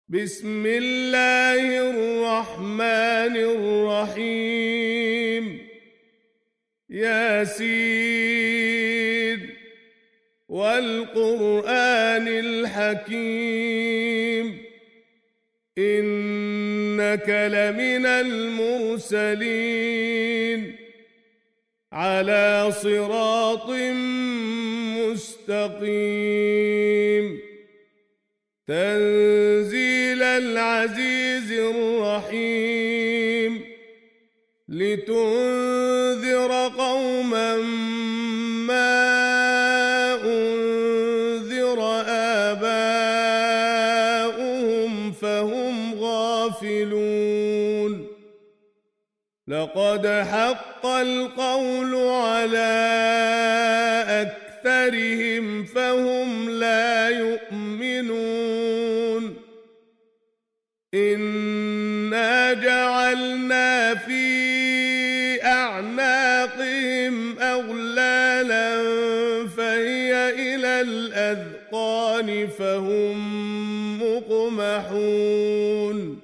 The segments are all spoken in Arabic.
بسم الله الرحمن الرحيم ياسين والقرآن الحكيم إنك لمن المرسلين على صراط مستقيم تنزيل العزيز الرحيم لتنذر قوما ما أنذر آباؤهم فهم غافلون لقد حق القول على أكثرهم فهم لا يؤمنون إنا جعلنا في أعناقهم أغلالا فهي إلى الأذقان فهم مقمحون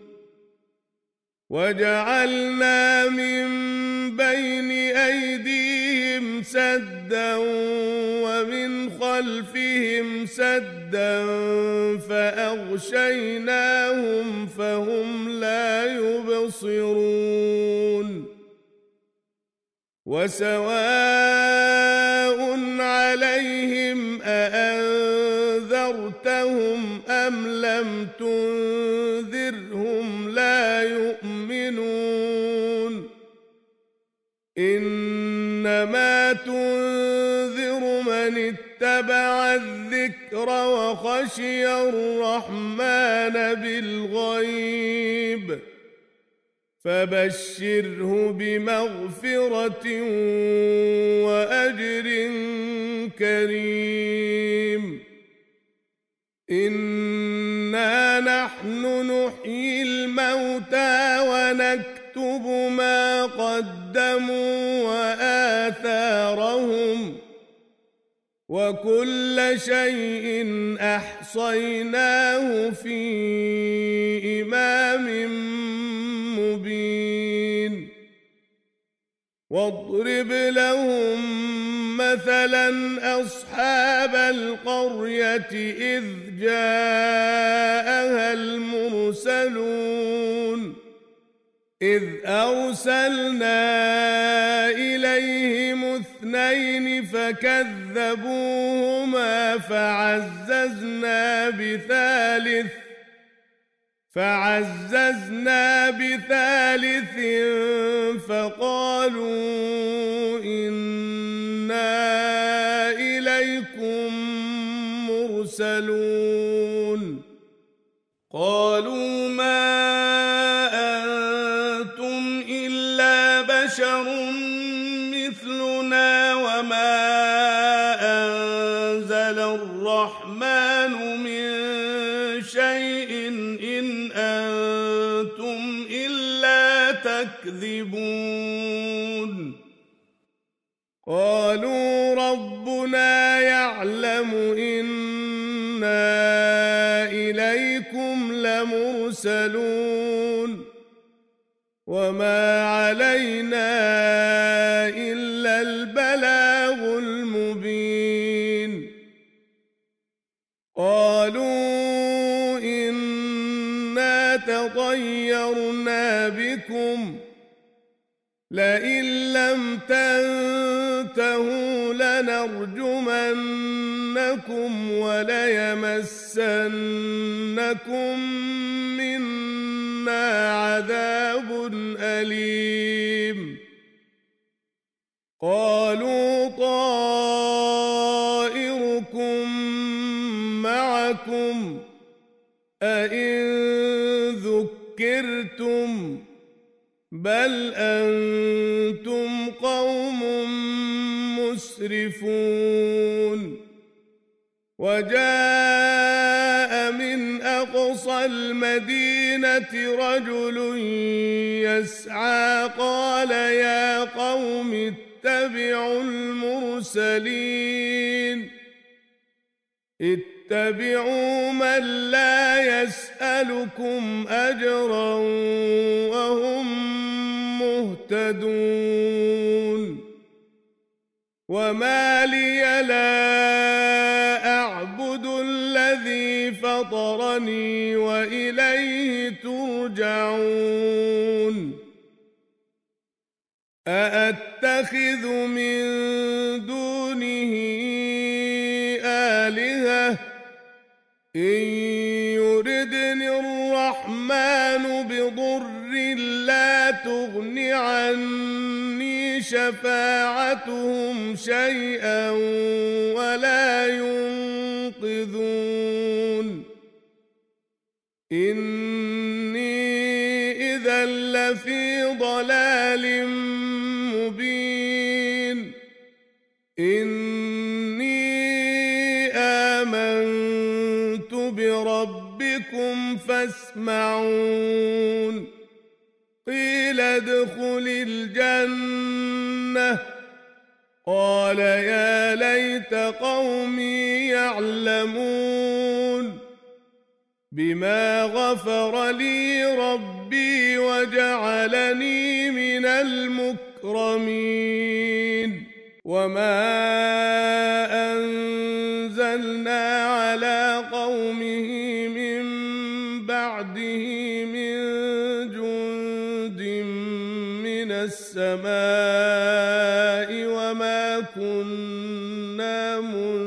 وجعلنا من بين أيديهم سدا ومن خلفهم سدا فأغشيناهم فهم لا يبصرون وسواء عليهم أأنذرتهم أم لم تنذرهم لا يؤمنون إنما تنذر من اتبع الذكر وخشي الرحمن بالغيب فبشره بمغفرة وأجر كريم إنا نحن نحيي الموتى ونكتب ما قدموا وآثارهم وكل شيء أحصيناه في إمام مبين واضرب لهم مثلا أصحاب القرية إذ جاءها المرسلون إذ أرسلنا إليهم اثنين فكذبوهما فعززنا بثالث فقالوا إنا إليكم مرسلون قالوا ما أنتم إلا بشر مثلنا وما أنزل الرحمن من شيء إن أنتم إلا تكذبون قالوا ربنا يعلم إنا إليكم لمرسلون وما علينا إلا البلاغ المبين قالوا إنا تطيرنا بكم لئن لم تنتهوا لنرجمنكم وليمسنكم منا عذاب أليم قالوا طائركم معكم أئن ذكرتم بل أنتم قوم مسرفون وجاء من أقصى المدينة رجل يسعى قال يا قوم اتبعوا المرسلين اتبعوا من لا يسألكم أجرا وهم مهتدون وما لي لا أعبد الذي فطرني وإليه ترجعون أأتخذ من دونه آلهة إن يردني الرحمن بضر لا تغن عني شفاعتهم شيئا ولا ينقذون إني إذا لفي ضلال مبين إني آمنت بربكم فاسمعون قيل ادخل الجنة قال يا ليت قومي يعلمون بما غفر لي ربي وجعلني من المكرمين وما أنزلنا على قومه من بعده من جند من السماء وما كنا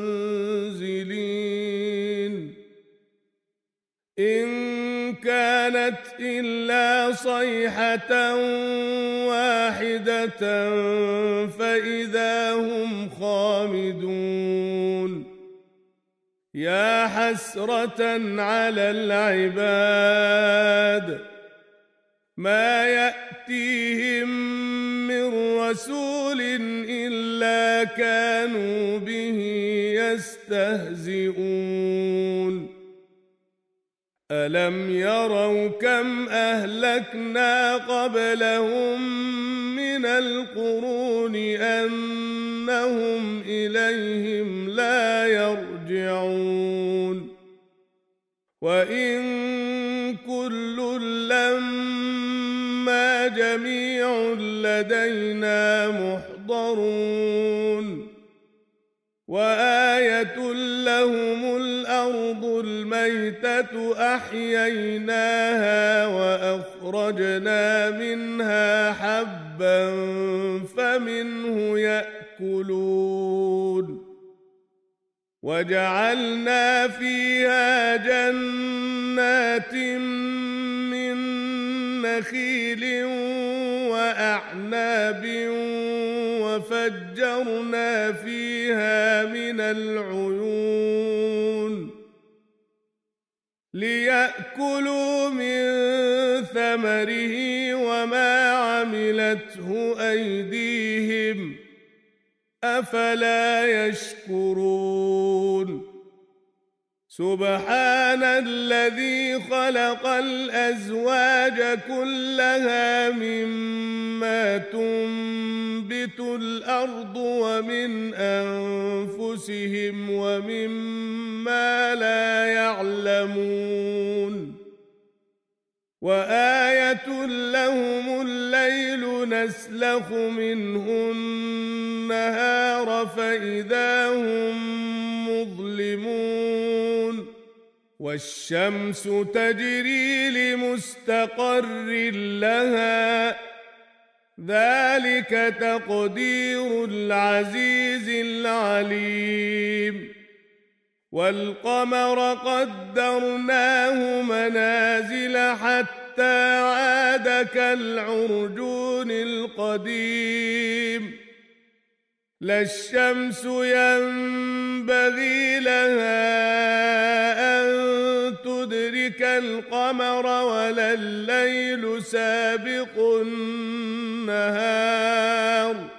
منزلين إن كانت إلا صيحة واحدة فإذا هم خامدون يا حسرة على العباد ما يأتيهم من رسول إلا كانوا به يستهزئون ألم يروا كم أهلكنا قبلهم من القرون أنهم إليهم لا يرجعون وإن كل لما جميع لدينا محضرون وآية لهم الأرض الميتة أحييناها وأخرجنا منها حبا فمنه يأكلون وجعلنا فيها جنات من نخيل وأعناب وفجرنا فيها من العيون ليأكلوا من ثمره وما عملته أيديهم أفلا يشكرون سبحان الذي خلق الأزواج كلها مما تنبت الأرض ومن أنفسهم ومما لا يعلمون وآية لهم الليل نسلخ منه النهار فإذا هم مظلمون والشمس تجري لمستقر لها ذلك تقدير العزيز العليم والقمر قدرناه منازل حتى عاد كالعرجون القديم لا الشمس ينبغي لها أن تدرك القمر ولا الليل سابق النهار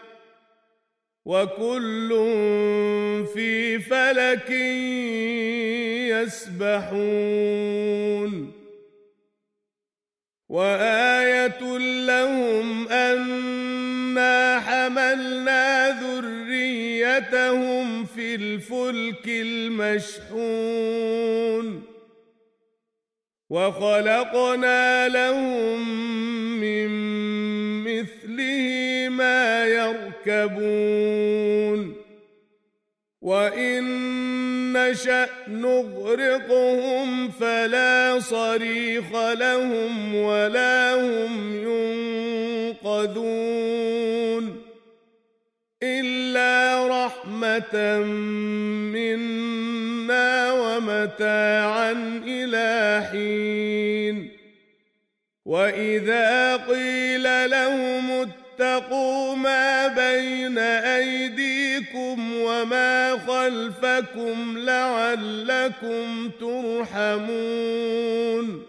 وكل في فلك يسبحون وآية لهم أنا حملنا ذريتهم زينتهم في الفلك المشحون وخلقنا لهم من مثله ما يركبون وإن نشأ نغرقهم فلا صريخ لهم ولا هم ينقذون إلا رحمة منا ومتاعا إلى حين وإذا قيل لهم اتقوا ما بين أيديكم وما خلفكم لعلكم ترحمون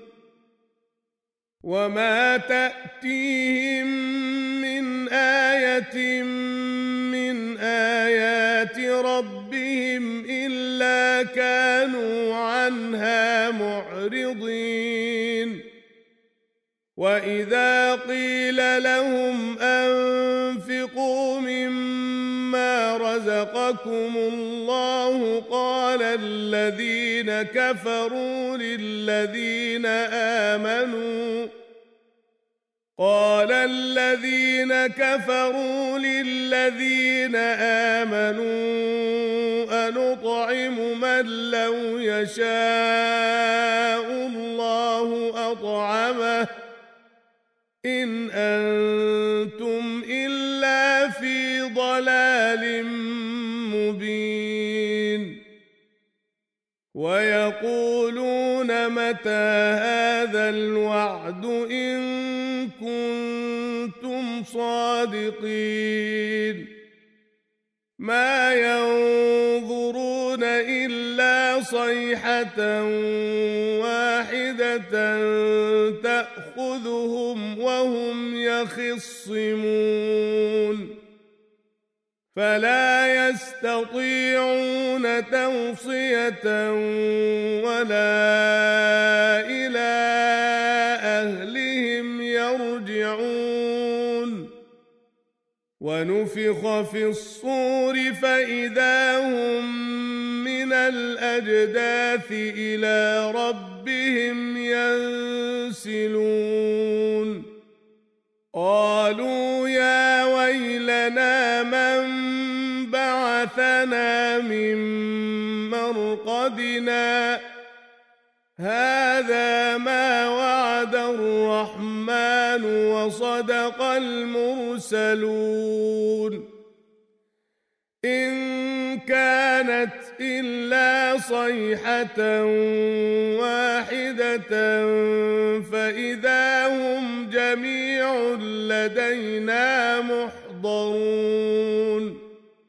وما تأتيهم من آية من آيات ربهم إلا كانوا عنها معرضين وإذا قيل لهم أنفقوا مما رزقكم الله قال الذين كفروا للذين آمنوا أنطعم من لو يشاء الله أطعمه إن أنتم إلا في ضلال مبين ويقولون متى هذا الوعد إن كنتم صادقين ما ينظرون إلا صيحة واحدة تأخذهم وهم يخصمون فلا يستطيعون توصية ولا إلى أهلهم يرجعون ونفخ في الصور فإذا هم من الأجداث إلى ربهم ينسلون قالوا يا ويلنا من بعثنا من مرقدنا هذا ما وعد الرحمن وصدق المرسلون إن كانت إلا صيحة واحدة فإذا هم جميع لدينا محضرون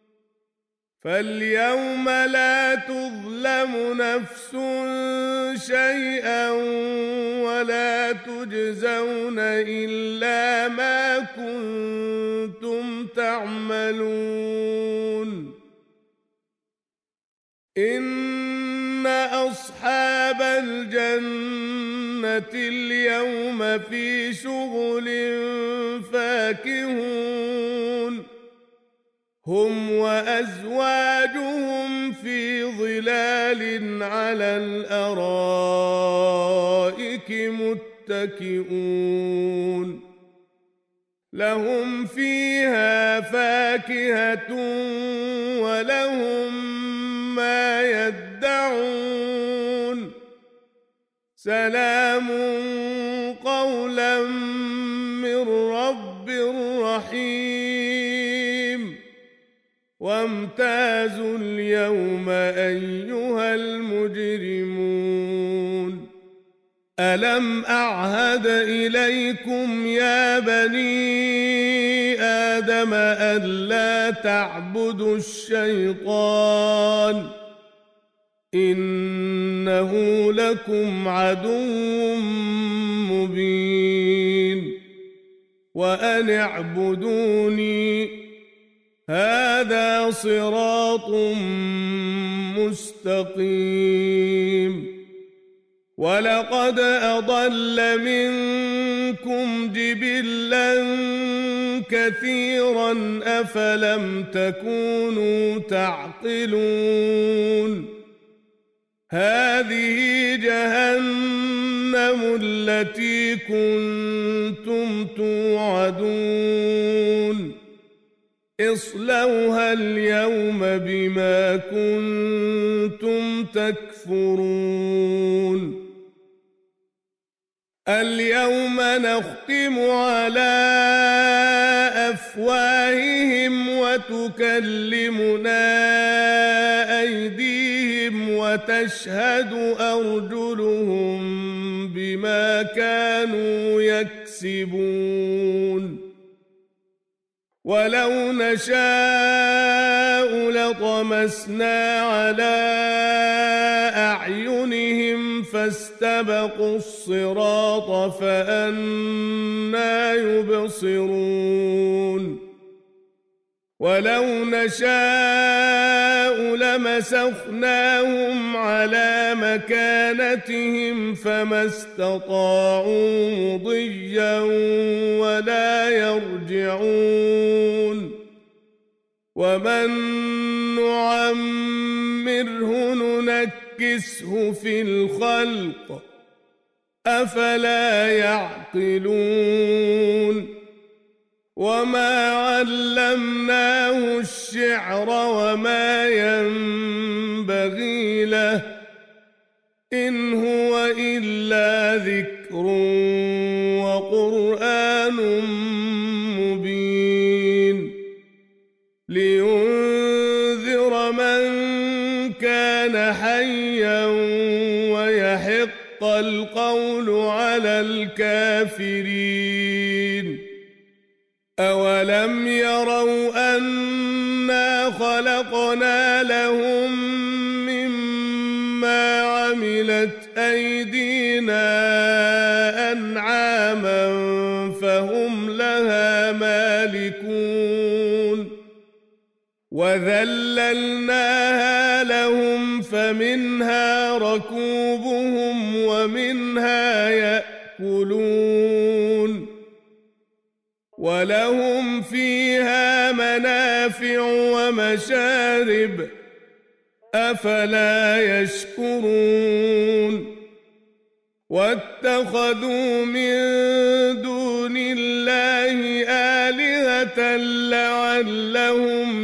فاليوم لا تظلم نفس شيئا ولا تجزون إلا ما كنتم تعملون إن أصحاب الجنة اليوم في شغل فاكهون هم وأزواجهم في ظلال على الأرائك متكئون لهم فيها فاكهة ولهم ما يدعون سلام قولا من رب رحيم وامتازوا اليوم أيها المجرمون ألم أعهد إليكم يا بني آدم ألا تعبدوا الشيطان إنه لكم عدو مبين وأن اعبدوني هذا صراط مستقيم ولقد أضل منكم جبلا كثيرا أفلم تكونوا تعقلون هذه جهنم التي كنتم توعدون اصلوها اليوم بما كنتم تكفرون اليوم نختم على أفواههم وتكلمنا أيديهم وتشهد أرجلهم بما كانوا يكسبون ولو نشاء لطمسنا على أعينهم فاستبقوا الصراط فأنى يبصرون ولو نشاء لمسخناهم على مكانتهم فما استطاعوا مضيا ولا يرجعون ومن نعمره ننكسه في الخلق أفلا يعقلون وما علمناه الشعر وما ينبغي له إن هو إلا ذكر وقرآن مبين لينذر من كان حيا ويحق القول على الكافرين أولم يروا أنا خلقنا لهم مما عملت أيدينا أنعاما فهم لها مالكون وذللناها لهم فمنها ركوبهم ومنها يأكلون ولهم فيها منافع ومشارب أفلا يشكرون واتخذوا من دون الله آلهة لعلهم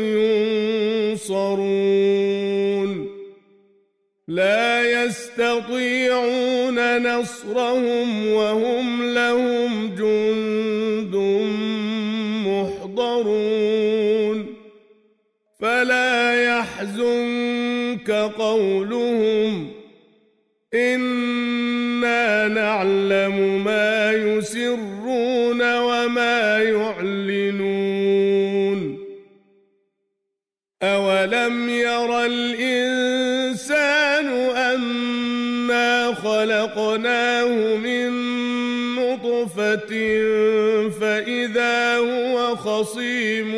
ينصرون لا يستطيعون نصرهم وهم لهم جند محضرون فلا يحزنك قولهم إنا نعلم ما يسرون وما يعلنون أولم ير الإنسان أنا خلقناه من نطفة فإذا هو خصيم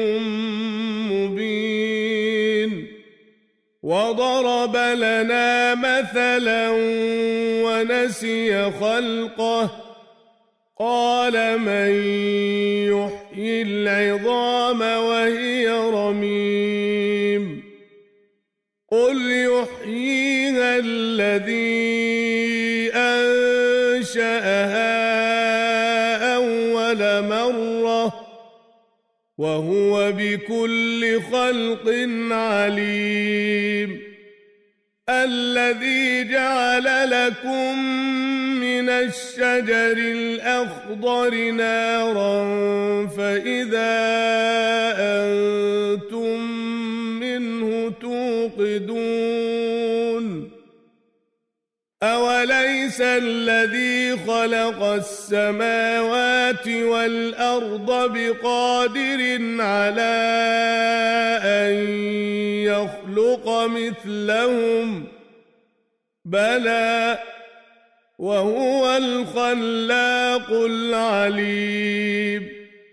مبين وضرب لنا مثلا ونسي خلقه قال من يحيي العظام وهي رميم قل يحييها الذي أنشأها أول مرة وهو بكل خلق عليم الذي جعل لكم من الشجر الأخضر نارا فإذا أنتم منه توقدون أوليس الذي خلق السماوات والأرض بقادر على أن يخلق مثلهم بلى وهو الخلاق العليم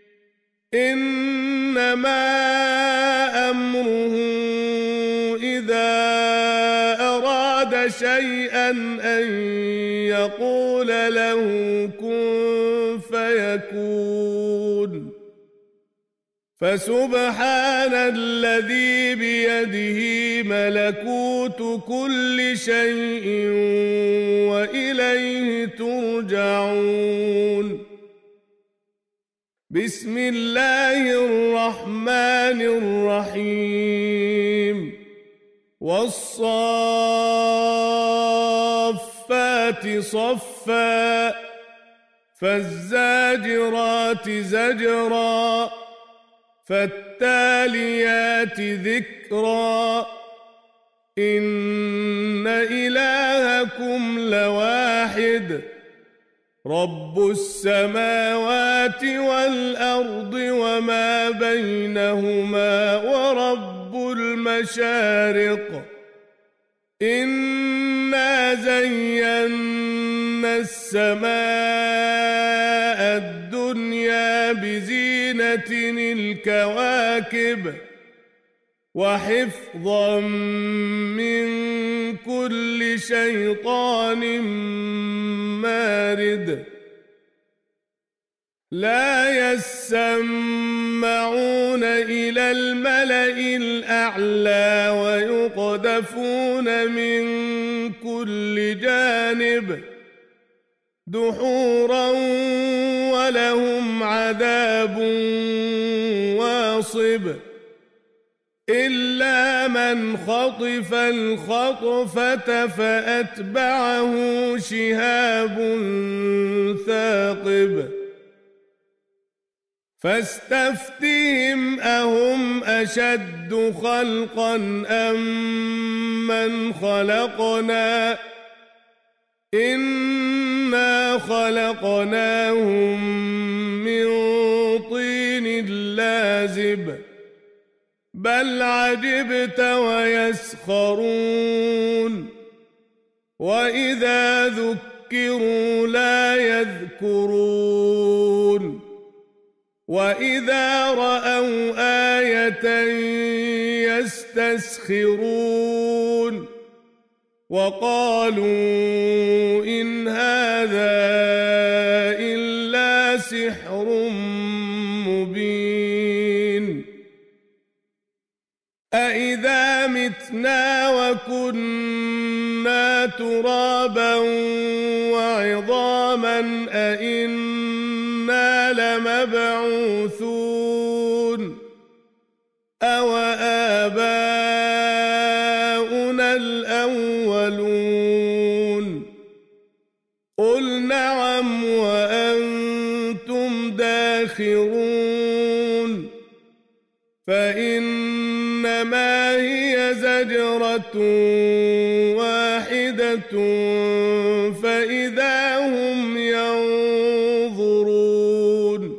إنما أمره إذا أراد شيئا أن يقول له كن فيكون. فسبحان الذي بيده ملكوت كل شيء وإليه ترجعون. بسم الله الرحمن الرحيم. والصافات صفا فالزاجرات زجرا فالتاليات ذكرا إن إلهكم لواحد رب السماوات والأرض وما بينهما ورب المشارق إنا زينا السماء الدنيا بزينة الكواكب وحفظا من كل شيطان مارد. لا يسمعون إلى الملأ الأعلى ويقذفون من كل جانب دحورا ولهم عذاب واصب إلا من خطف الخطفة فأتبعه شهاب ثاقب. فاستفتهم أهم أشد خلقا أم من خلقنا إنا خلقناهم من طين لازب بل عجبت ويسخرون وإذا ذكروا لا يذكرون وإذا رأوا آية يستسخرون وقالوا إن هذا إلا سحر مبين. أإذا متنا وكنا ترابا وعظاما أإنا لمبعوثون أو آباؤنا الأولون قل نعم وأنتم داخرون. فإنما هي زجرة واحدة فإذا هم ينظرون.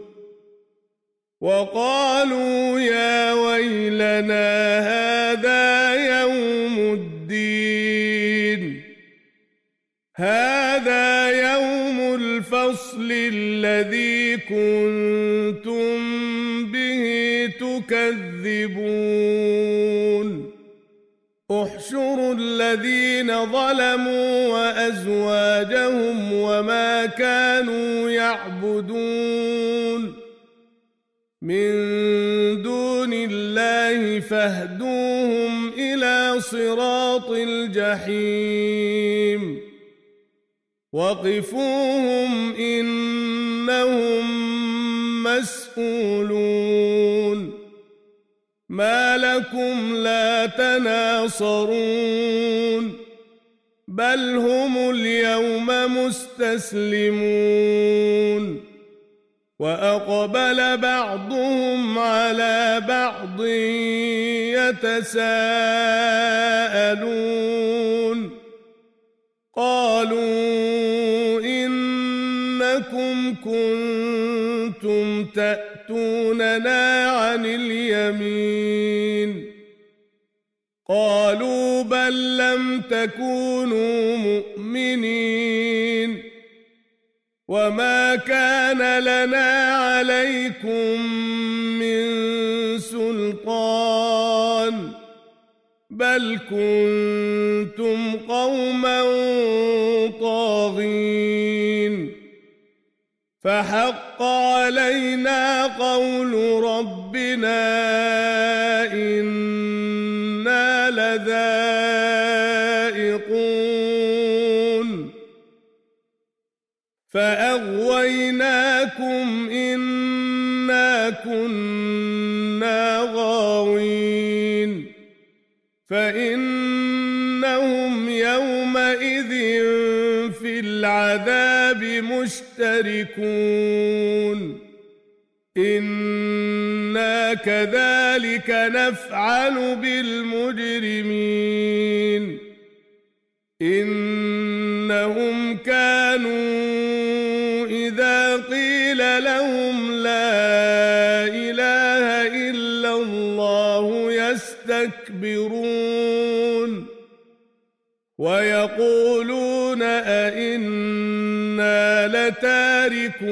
وقالوا يا ويلنا هذا يوم الدين هذا يوم الفصل الذي كنتم به تكذبون. احشروا الذين ظلموا وأزواجهم وما كانوا يعبدون من دون الله فاهدوهم إلى صراط الجحيم وقفوهم إنهم مسؤولون. ما لكم لا تناصرون بل هم اليوم مستسلمون. وأقبل بعضهم على بعض يتساءلون قالوا إنكم كنتم تأتوننا عن اليمين قالوا بل لم تكونوا مؤمنين وما كان لنا عليكم من سلطان بل كنتم قوما طاغين. فحق علينا قول ربنا إنا لذائقون فأغويناكم إنا كنا غاوين فإنهم يومئذ في العذاب مشتركون إنا كذلك نفعل بالمجرمين إنهم كانوا إذا قيل لهم لا إله إلا الله يستكبرون ويقولون أئنا لتاركو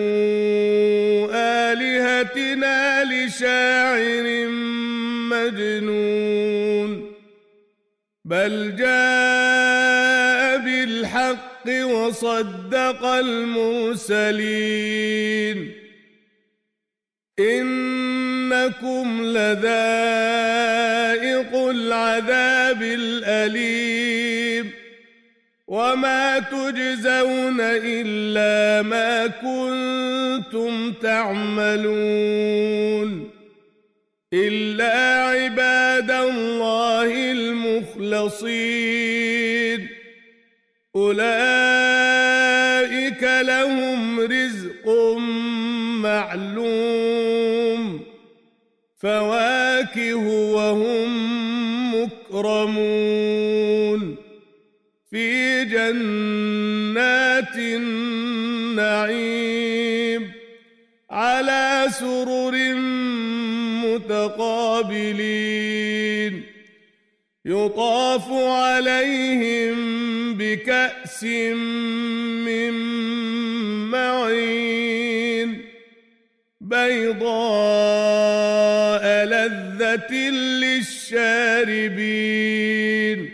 آلهتنا لشاعر مجنون بل جاء بالحق وصدق المرسلين إنكم لذائق العذاب الأليم وما تجزون إلا ما كنتم تعملون إلا عباد الله المخلصين أولئك لهم رزق معلوم فواكه وهم مكرمون في جنات النعيم على سرر متقابلين يطاف عليهم بكأس من معين بيضاء لذة للشاربين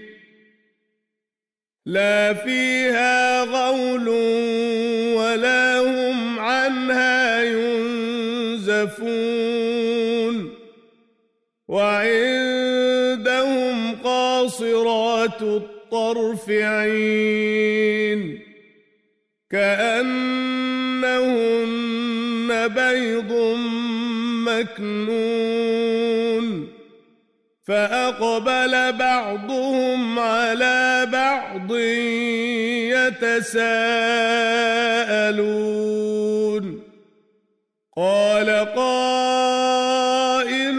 لا فيها غول ولا هم عنها ينزفون وعندهم قاصرات الطرف عين كأنهن بيض مكنون فأقبل بعضهم على بعض يتساءلون قال قائل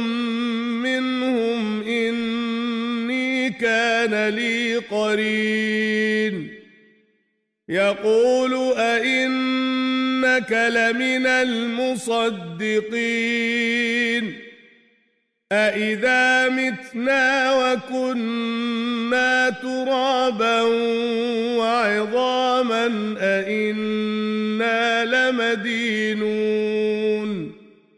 منهم إني كان لي قرين يقول أئنك لمن المصدقين أإذا متنا وكنا ترابا وعظاما أإنا لمدينون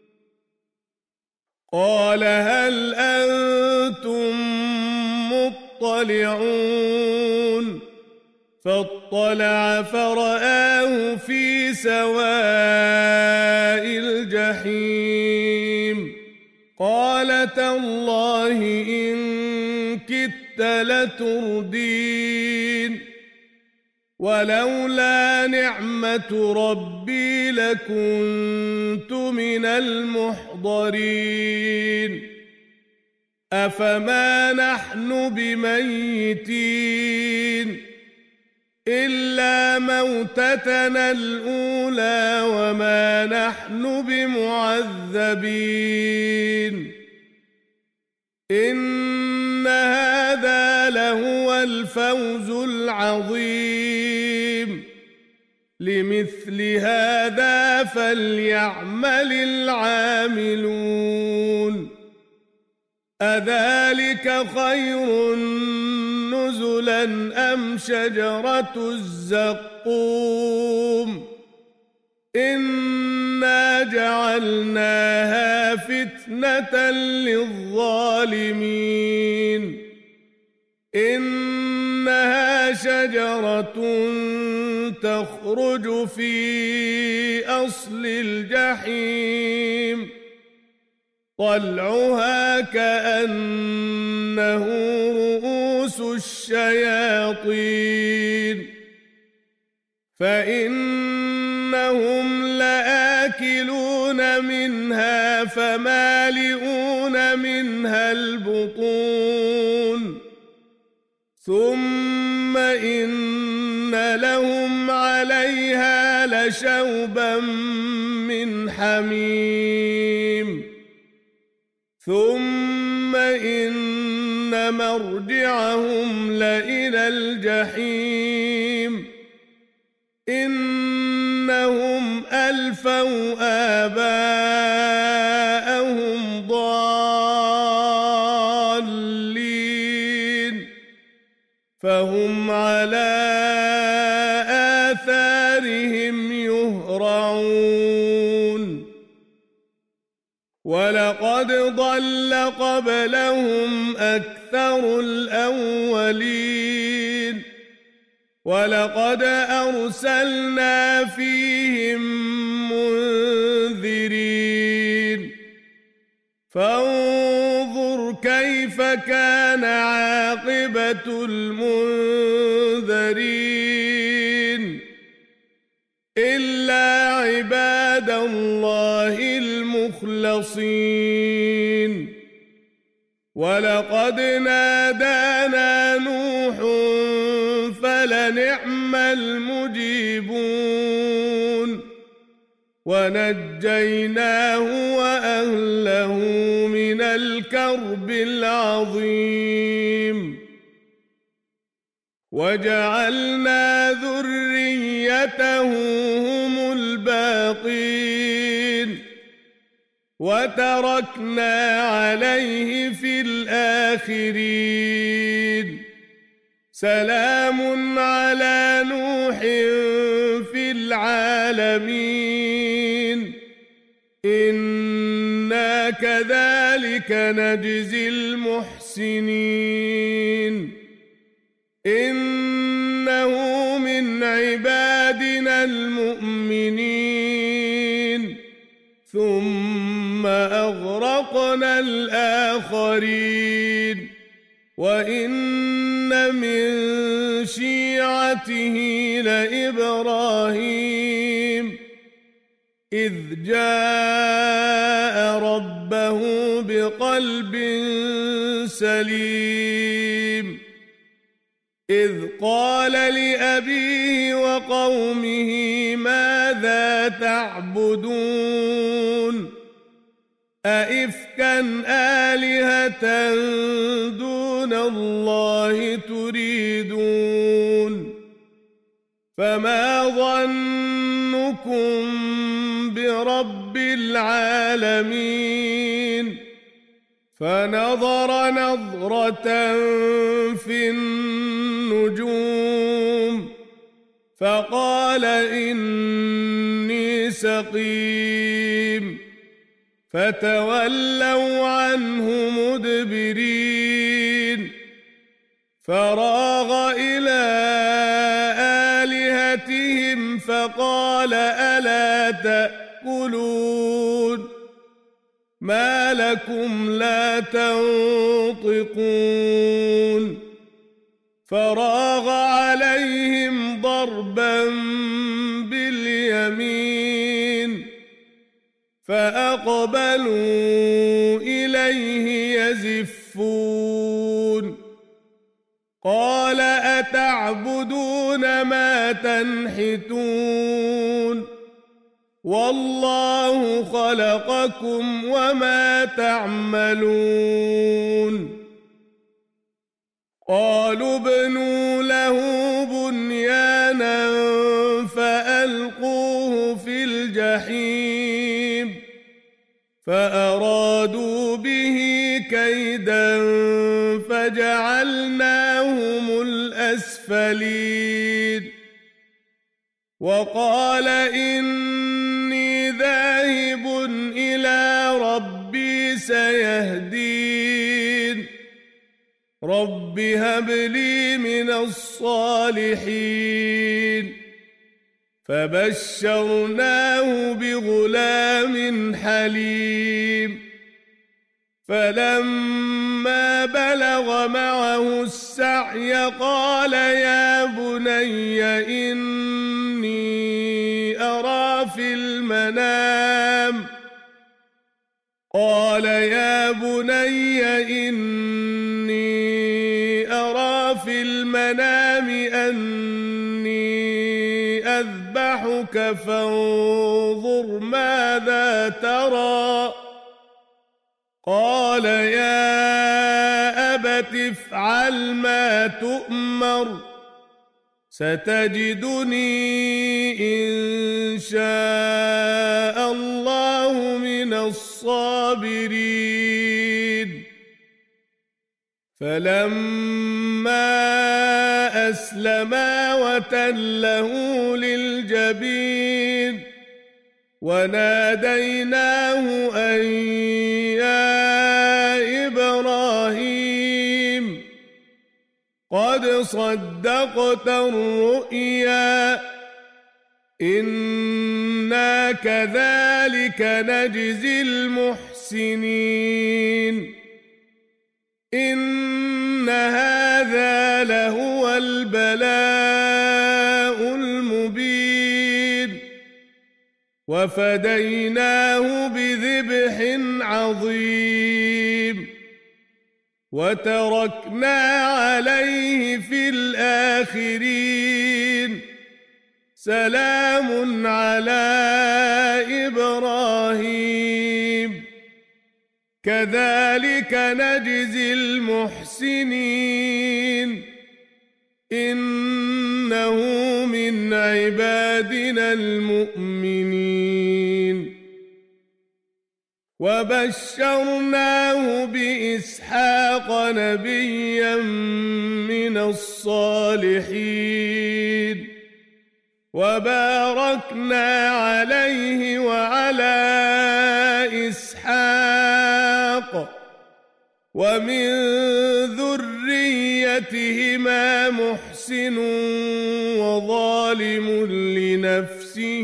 قال هل أنتم مطلعون فاطلع فرآه في سواء الجحيم قال تالله إن كدت لتردين ولولا نعمة ربي لكنت من المحضرين أفما نحن بميتين إلا موتتنا الأولى وما نحن بمعذبين إن هذا لهو الفوز العظيم لمثل هذا فليعمل العاملون أذلك خير نزلا أم شجرة الزقوم إنا جعلناها فتنة للظالمين إنها شجرة تخرج في أصل الجحيم طلعها كأنه رؤوس الشياطين فإنهم لآكلون منها فمالئون منها البطون ثم إن لهم عليها لشوبا من حميم ثم إن مرجعهم لإلى الجحيم إنهم ألفوا آباءهم ضالين فهم على آثارهم يهرعون ولقد ضل قبلهم أكثر الأولين ولقد أرسلنا فيهم منذرين فانظر كيف كان عاقبة المنذرين إلا عباد الله المخلصين ولقد نادانا نوح فلنعم المجيبون ونجيناه وأهله من الكرب العظيم وجعلنا ذريته هم الباقين وتركنا عليه في الآخرين سلام على نوح في العالمين إنا كذلك نجزي المحسنين إنه من عبادنا المؤمنين ثم أغرقنا الآخرين وإن من شيعته لإبراهيم إذ جاء ربه بقلب سليم إذ قال لأبيه وقومه ماذا تعبدون أئفكا آلهة دون الله تريدون فما ظنكم برب العالمين فنظر نظرة في النجوم فقال إني سقيم فتولوا عنه مدبرين فراغ إلى آلهتهم فقال ألا تأكلون ما لكم لا تنطقون فراغ عليهم ضربا باليمين فأقبلوا إليه يزفون قال أتعبدون ما تنحتون والله خلقكم وما تعملون قالوا ابنوا له بنيانا فألقوه في الجحيم فأرادوا به كيدا فجعلناهم الأسفلين وقال إني ذاهب إلى ربي سيهدين رب هب لي من الصالحين فبشرناه بغلام حليم فلما بلغ معه السعي قال يا بني إني أرى في المنام أني أذبحك فانظر ماذا ترى قال يا أبت افعل ما تؤمر ستجدني إن شاء الله من الصابرين فلما أسلما وتله للجبين وناديناه أن يا إبراهيم قد صدقت الرؤيا إنا كذلك نجزي المحسنين إن هذا لهو البلاء المبين وفديناه بذبح عظيم وتركنا عليه في الآخرين سلام على إبراهيم كذلك نجزي المحسنين إنه من عبادنا المؤمنين وبشرناه بإسحاق نبيا من الصالحين وباركنا عليه وعلى إسحاق ومن ذريتهما محسن وظالم لنفسه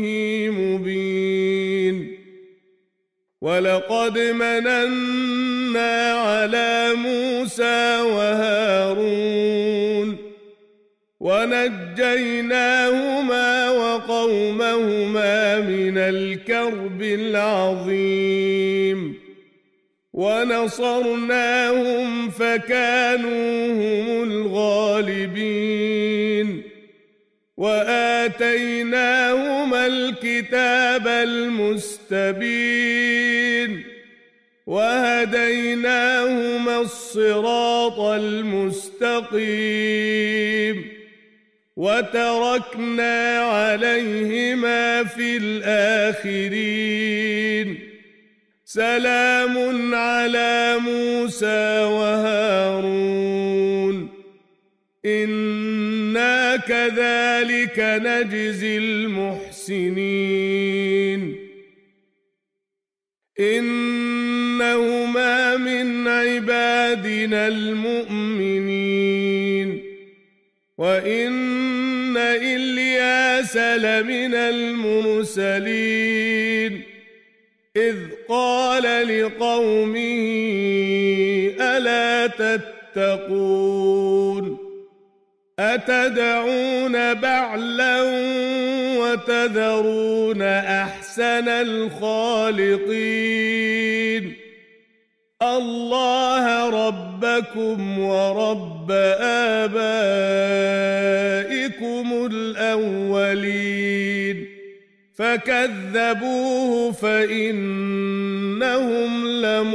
مبين ولقد مننا على موسى وهارون ونجيناهما وقومهما من الكرب العظيم ونصرناهم فكانوا هم الغالبين وآتيناهما الكتاب المستبين وهديناهما الصراط المستقيم وتركنا عليهما في الآخرين سلام على موسى وهارون إنا كذلك نجزي المحسنين إنهما من عبادنا المؤمنين وإن إلياس لمن المرسلين إذ قال لقومه ألا تتقون أتدعون بعلا وتذرون أحسن الخالقين الله ربكم ورب آبائكم الأولين فكذبوه فإنهم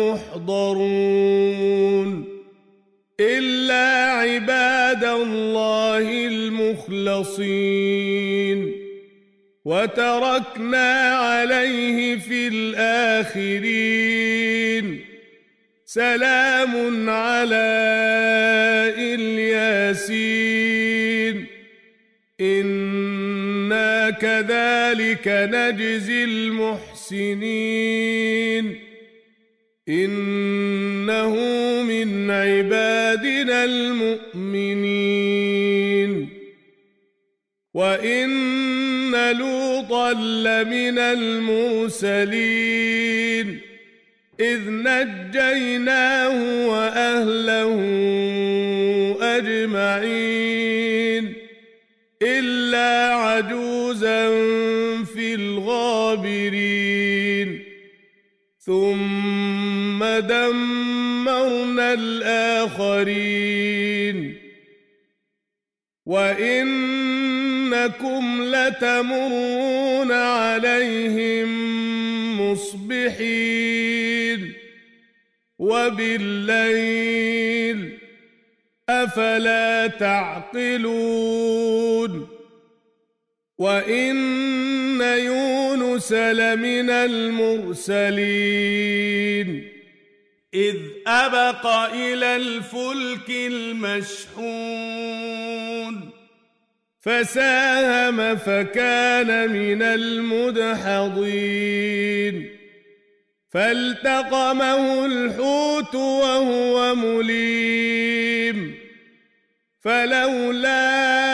لمحضرون إلا عباد الله المخلصين وتركنا عليه في الآخرين سلام على الياسين إنا كذلك نجزي المحسنين إنه من عبادنا المؤمنين وإن لوطا لمن المرسلين إذ نجيناه وأهله أجمعين إلا عجوزا في الغابرين ثم دمرنا الآخرين وإنكم لتمرون عليهم مصبحين وبالليل أفلا تعقلون وإن يونس لمن المرسلين إذ أبق إلى الفلك المشحون فساهم فكان من المدحضين فالتقمه الحوت وهو مليم فلولا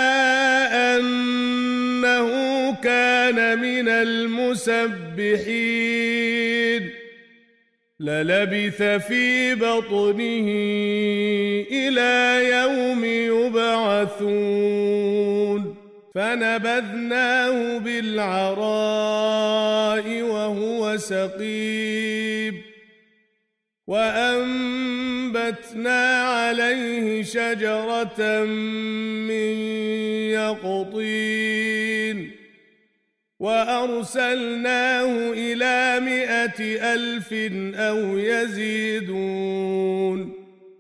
أنه كان من المسبحين للبث في بطنه إلى يوم يبعثون فنبذناه بالعراء وهو سقيم وأنبتنا عليه شجرة من يقطين وأرسلناه إلى 100,000 أو يزيدون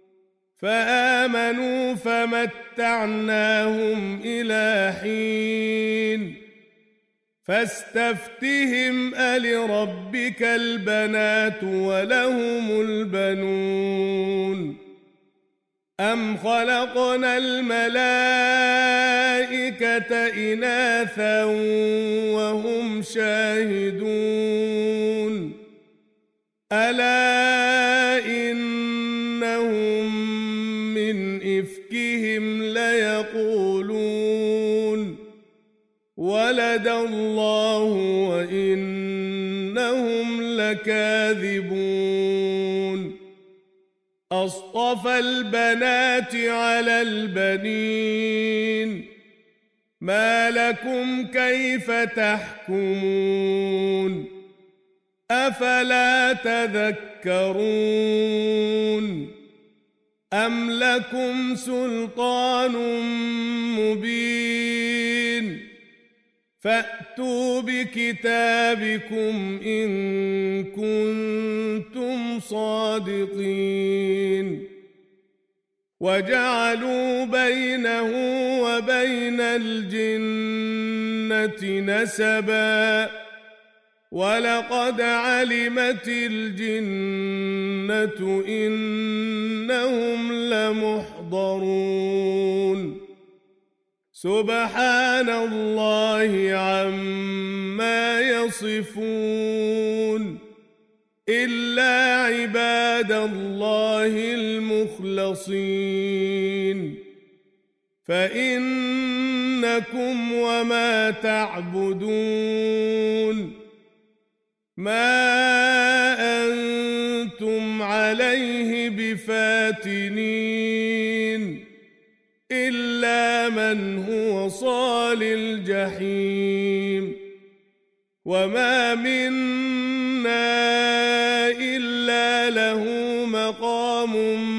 فآمنوا فمتعناهم إلى حين فاستفتهم ألربك البنات ولهم البنون أم خلقنا الملائكة إناثا وهم شاهدون ألا إنهم من إفكهم ليقولون ولد الله وإنهم لكاذبون أصطفى البنات على البنين ما لكم كيف تحكمون أفلا تذكرون أم لكم سلطان مبين فأتوا بكتابكم إن كنتم صادقين وجعلوا بينه وبين الجنة نسبا ولقد علمت الجنة إنهم لمحضرون سبحان الله عما يصفون إلا عباد الله المخلصين فإنكم وما تعبدون ما أنتم عليه بفاتنين إلا من هو صال الجحيم وما منا إلا له مقام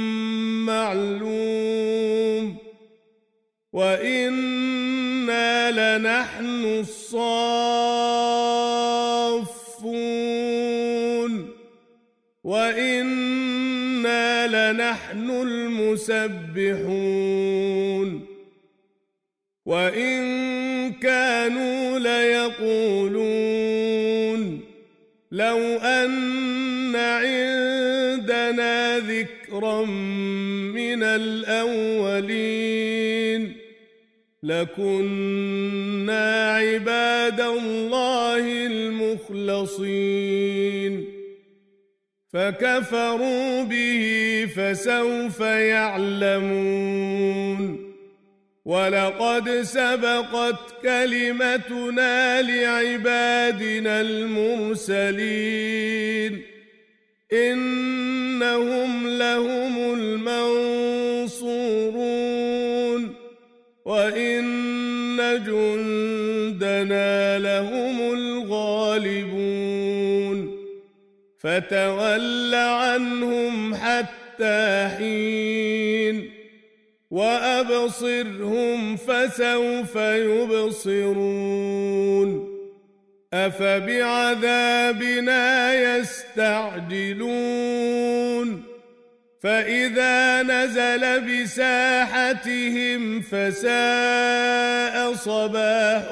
معلوم وإنا لنحن الصافون وإنا لنحن المسبحون وإن كانوا ليقولون لو أن عندنا ذكرا من الأولين لكنا عباد الله المخلصين فكفروا به فسوف يعلمون ولقد سبقت كلمتنا لعبادنا المرسلين إنهم لهم المنصورون وإن جندنا لهم الغالبون فتول عنهم حتى حين وأبصرهم فسوف يبصرون أفبعذابنا يستعجلون فإذا نزل بساحتهم فساء صباح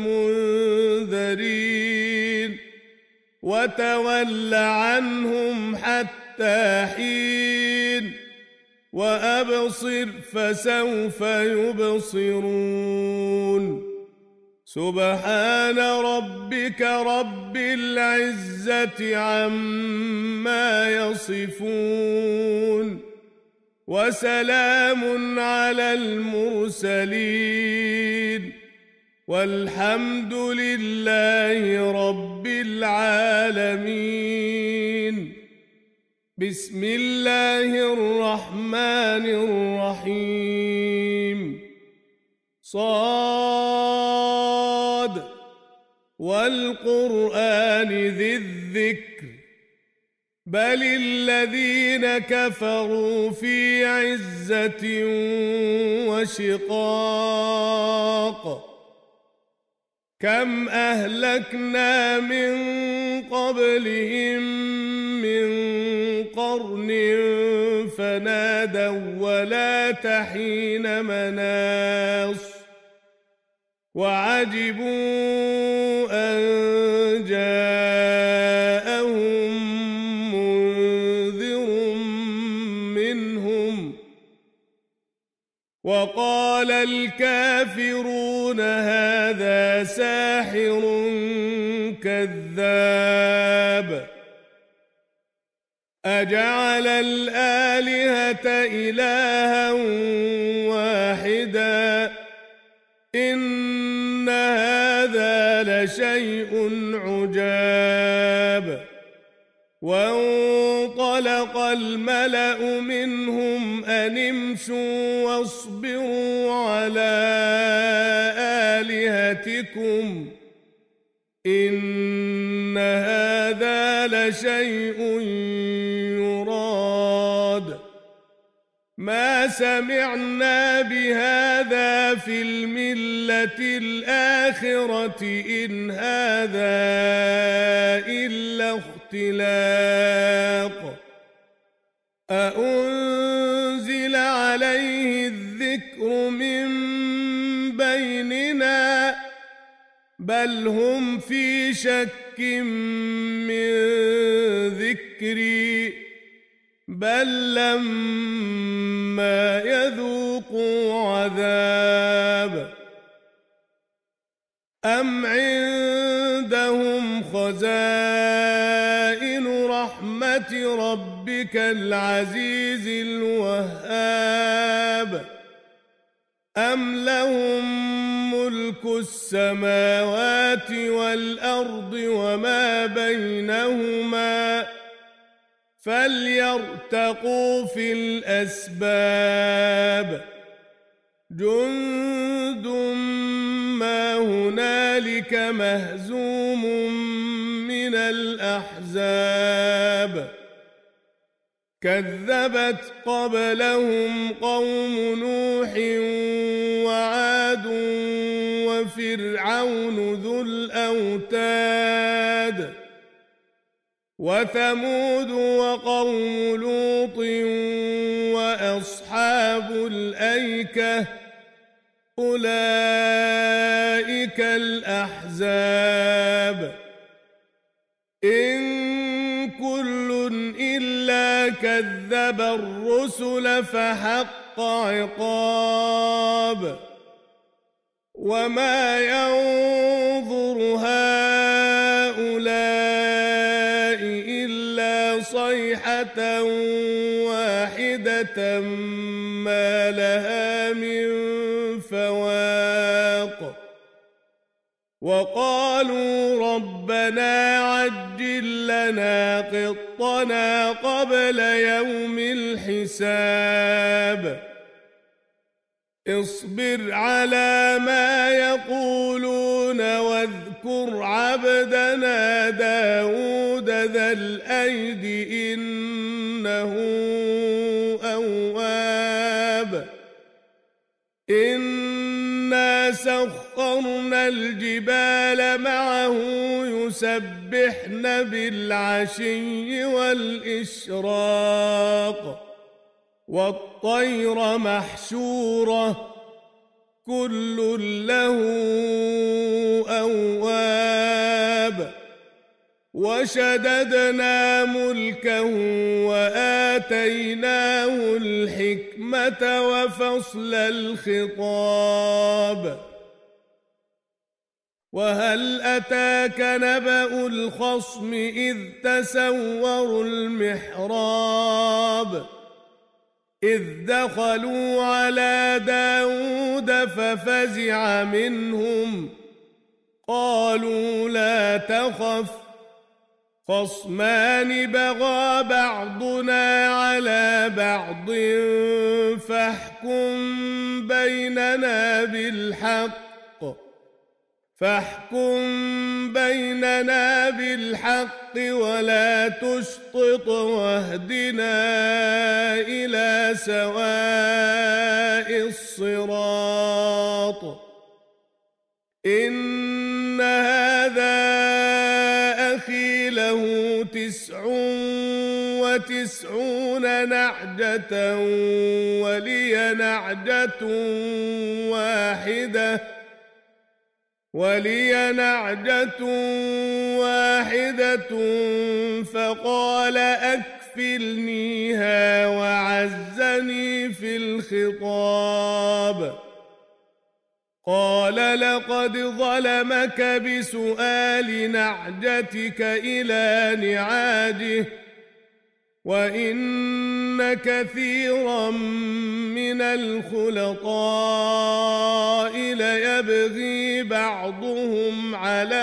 المنذرين وتول عنهم حتى حين وأبصر فسوف يبصرون سبحان ربك رب العزة عما يصفون وسلام على المرسلين والحمد لله رب العالمين بسم الله الرحمن الرحيم صاد والقرآن ذي الذكر بل الذين كفروا في عزة وشقاق كم أهلكنا من قبلهم من قرن فنادوا ولا تحين مناص وعجبوا أن جاءهم منذر منهم وقال الكافرون هذا ساحر كذاب أجعل الآلهة إلها واحدا إن هذا لشيء عجاب وانطلق الملأ منهم أن امشوا واصبروا على آلهتكم إن هذا لشيء يراد ما سمعنا بهذا في الملة الآخرة إن هذا إلا اختلاق أأنزل عليه الذكر من بيننا بل هم في شك من ذكري بل لما يذوقوا عذاب أم عندهم خزائن رحمة ربك العزيز الوهاب أم لهم ملك السماوات والأرض وما بينهما فليرتقوا في الأسباب جند ما هنالك مهزوم من الأحزاب كذبت قبلهم قوم نوح وعاد وفرعون ذو الأوتاد وثمود وقوم لوط وأصحاب الأيكة أولئك الأحزاب إن كل إلا كذب الرسل فحق عقاب وما ينظر هؤلاء إلا صيحة واحدة ما لها من فواق وقالوا ربنا عجل لنا قطنا قبل يوم الحساب اصبر على ما يقولون واذكر عبدنا داود ذا الأيد إنه أواب إنا سخرنا الجبال معه يسبحن بالعشي والإشراق والطير محشورة كل له أواب وشددنا ملكه وآتيناه الحكمة وفصل الخطاب وهل أتاك نبأ الخصم إذ تسوروا المحراب إذ دخلوا على داود ففزع منهم قالوا لا تخف خصمان بغى بعضنا على بعض فاحكم بيننا بالحق ولا تشطط واهدنا إلى سواء الصراط إن هذا أخي له 99 نعجة ولي نعجة واحدة فقال أكفلنيها وعزني في الخطاب قال لقد ظلمك بسؤال نعجتك إلى نعاجه وإن كثيرا من الخلطاء ليبغي بعضهم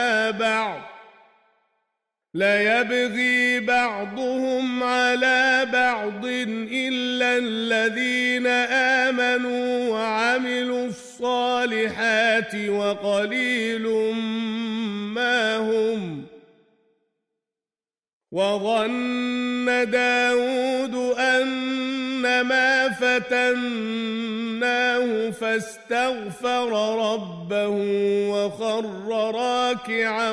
على بعض إلا الذين آمنوا وعملوا الصالحات وقليل ما هم وظن داود أنما فتناه فاستغفر ربه وخر راكعا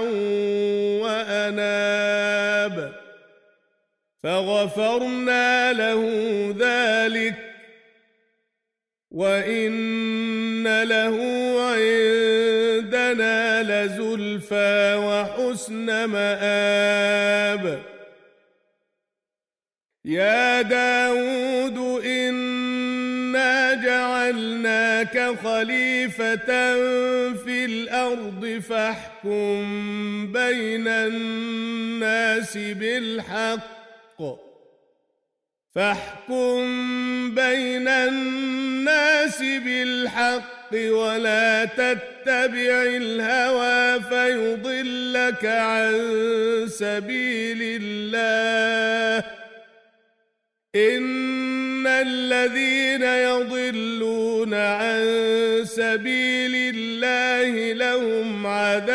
وأناب فغفرنا له ذلك وإن له عندنا لزلفى وحسن مآب يا داود إنا جعلناك خليفة في الأرض فاحكم بين الناس بالحق ولا تتبع الهوى فيضلك عن سبيل الله إن الذين يضلون عن سبيل الله لهم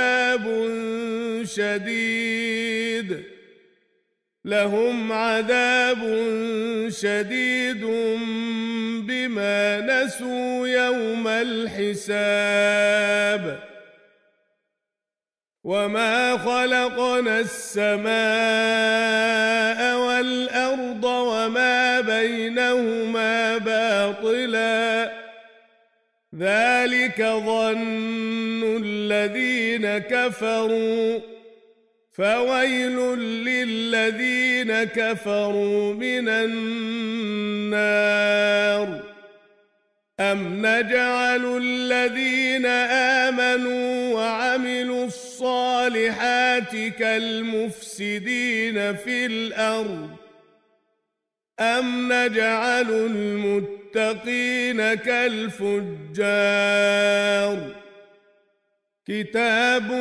عذاب شديد بما نسوا يوم الحساب وما خلقنا السماء والأرض وما بينهما باطلا ذلك ظن الذين كفروا فويل للذين كفروا من النار أم نجعل الذين آمنوا وعملوا الصالحات كالمفسدين في الأرض أم نجعل المتقين كالفجار كتاب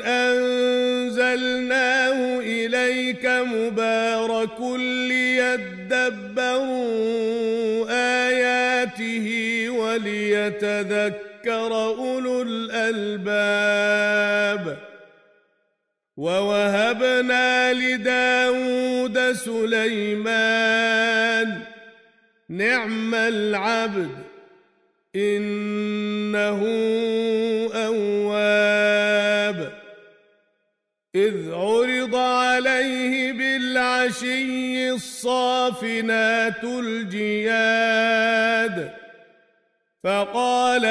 أنزلناه إليك مبارك ليدبروا آياته وليتذكر أولو الألباب ووهبنا لداود سليمان نعم العبد إنه أواب إذ عرض عليه بالعشي الصافنات الجياد فقال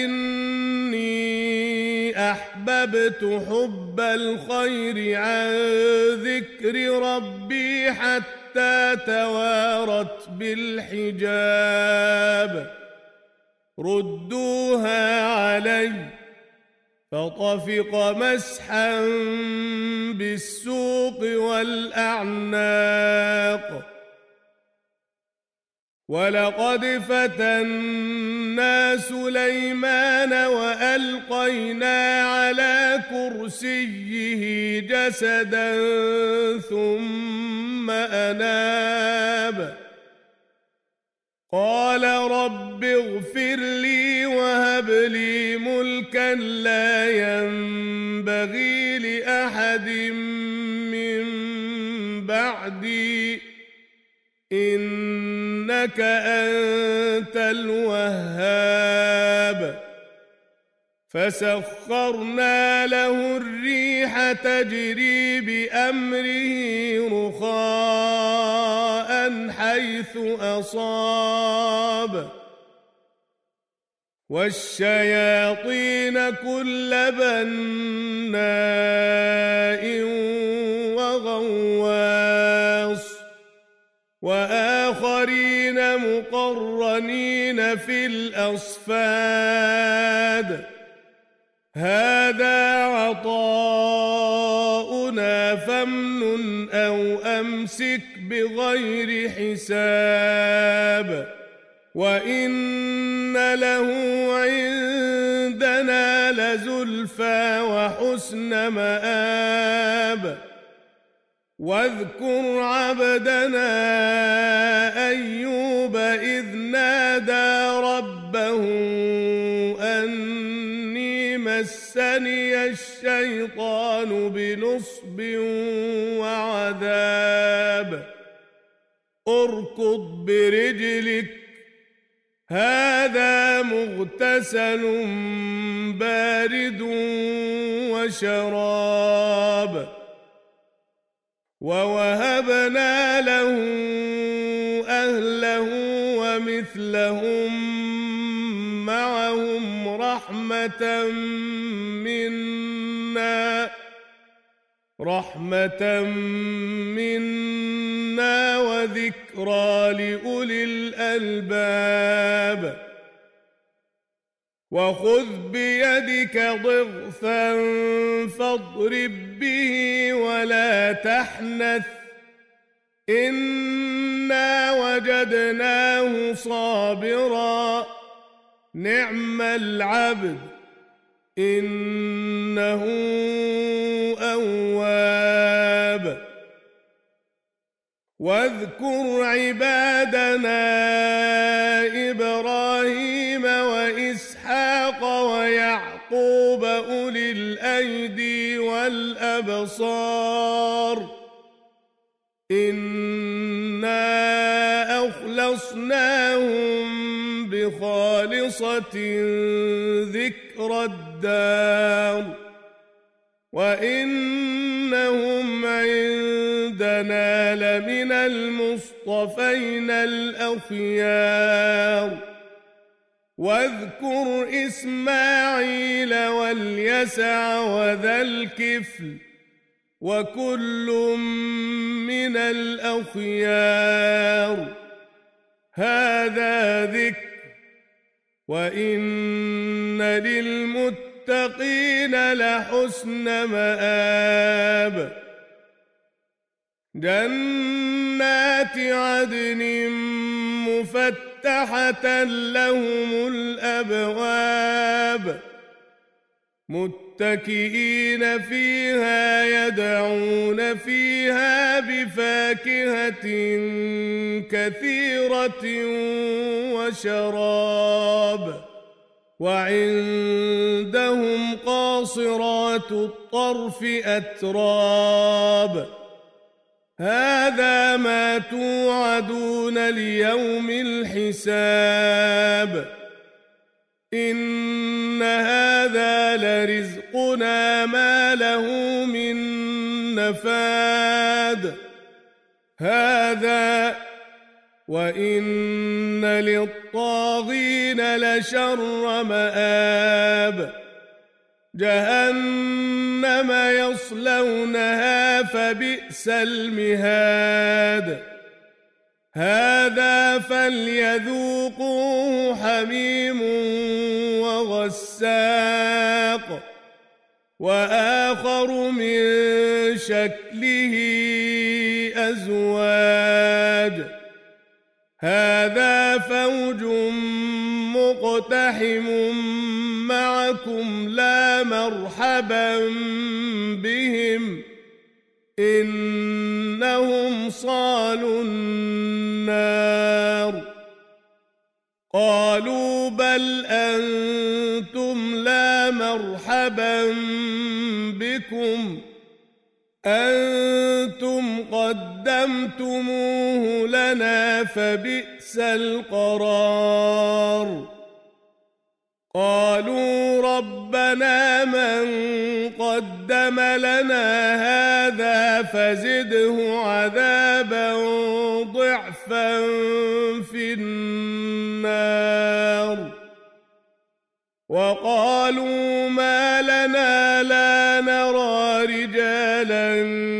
إني أحببت حب الخير عن ذكر ربي حتى توارت بالحجاب ردوها علي فطفق مسحا بالسوق والأعناق ولقد فتنا سليمان وألقينا على كرسيه جسدا ثم أناب قال رب اغفر لي وهب لي ملكا لا ينبغي لأحد من بعدي إنك أنت الوهاب فسخرنا له الريح تجري بأمره رخاء حيث أصاب والشياطين كل بناء وغواص وآخرين مقرنين في الأصفاد هذا عطاؤنا فامنن أو أمسك بغير حساب وإن له عندنا لزلفى وحسن مآب واذكر عبدنا أيوب إذ نادى ربه أني مسني الشيطان بنصب وعذاب اركض برجلك هذا مغتسل بارد وشراب ووهبنا له أهله ومثلهم معهم رحمة منا وذكرى لأولي الألباب وخذ بيدك ضغثا فاضرب به ولا تحنث إنا وجدناه صابرا نعم العبد إنه أواب واذكر عبادنا إبراهيم وإسحاق ويعقوب أولي الأيدي والأبصار إنا أخلصناهم بخالصة ذكر الدار وإنهم عندنا لمن المصطفين الأخيار واذكر إسماعيل واليسع وذا الكفل وكل من الأخيار هذا ذكر وإن للمتقين لحسن مآب جنات عدن مفتحة لهم الأبواب متكئين فيها يدعون فيها بفاكهة كثيرة وشراب وعندهم قاصرات الطرف أتراب هذا ما توعدون ليوم الحساب إن هذا لرزقنا ما له من نفاد هذا وإن للطاغين لشر مآب جهنم يصلونها فبئس المهاد هذا فليذوقوه حميم وغساق وآخر من شكله أزواج هذا فوج مقتحم معكم لا مرحبا بهم إنهم صالوا النار قالوا بل أنتم لا مرحبا بكم أنتم قدمتموه لنا فبئس القرار قالوا ربنا من قدم لنا هذا فزده عذابا ضعفا في النار وقالوا ما لنا لا نرى رجالا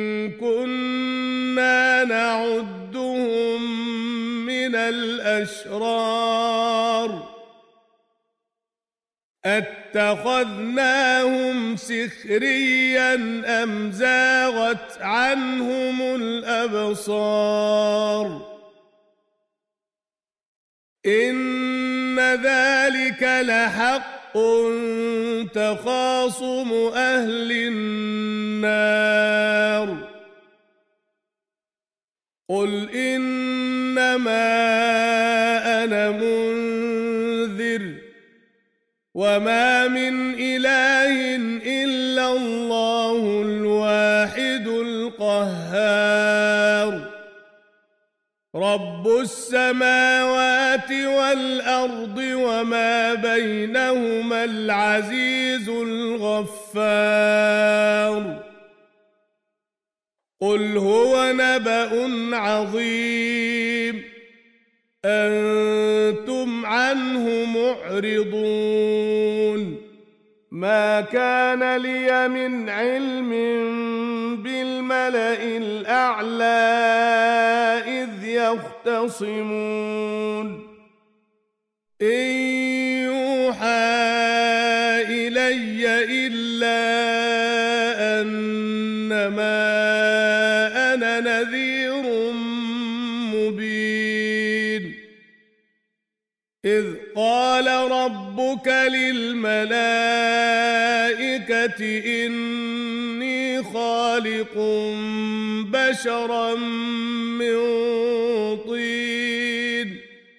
كنا نعدهم من الأشرار أتخذناهم سخريا أم زاغت عنهم الأبصار إن ذلك لحق تخاصم أهل النار قل إنما أنا منذر وما من إله إلا الله الواحد القهار رب السماوات والأرض وما بينهما العزيز الغفار قل هو نبأ عظيم أنتم عنه معرضون ما كان لي من علم بالملأ الأعلى إذ يختصمون إن يوحى إلي إلا أنما أنا نذير مبين إذ قال ربك للملائكة إني خالق بشرا من طين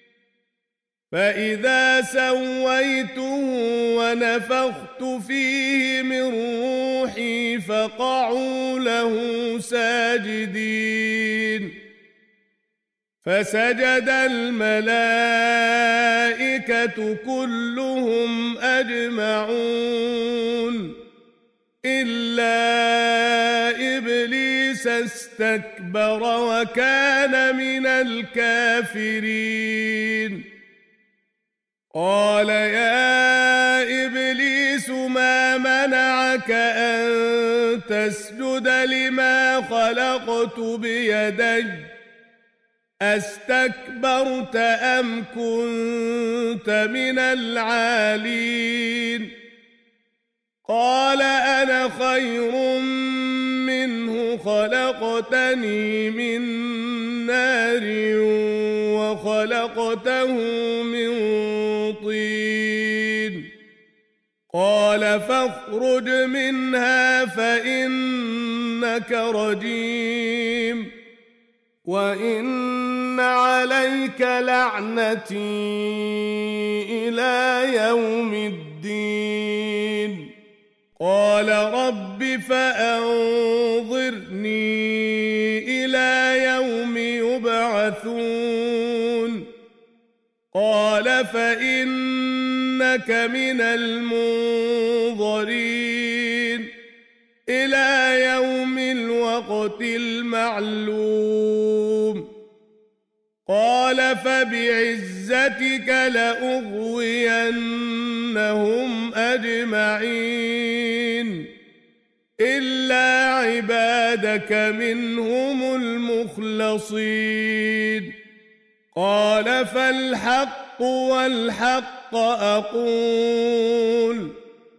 فإذا سويته ونفخت فيه من روحي فقعوا له ساجدين فسجد الملائكة كلهم أجمعون إلا إبليس استكبر وكان من الكافرين قال يا إبليس ما منعك أن تسجد لما خلقت بيدي أستكبرت أم كنت من العالين قال أنا خير منه خلقتني من نار وخلقته من طين قال فاخرج منها فإنك رجيم وإن عليك لعنتي إلى يوم الدين قال رب فأنظرني إلى يوم يبعثون قال فإنك من المنظرين إلى يوم الوقت المعلوم قال فبعزتك لأغوينهم أجمعين إلا عبادك منهم المخلصين قال فالحق والحق أقول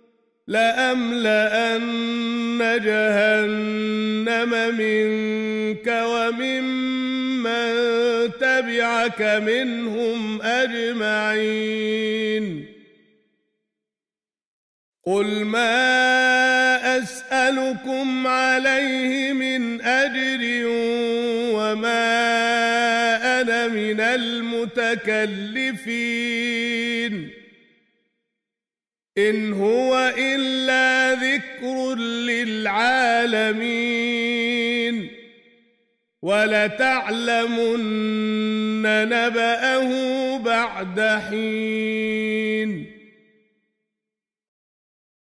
لأملأن جهنم منك وممن تبعك منهم أجمعين قل ما أسألكم عليه من أجر وما أنا من المتكلفين إن هو إلا ذكر للعالمين ولتعلمن نبأه بعد حين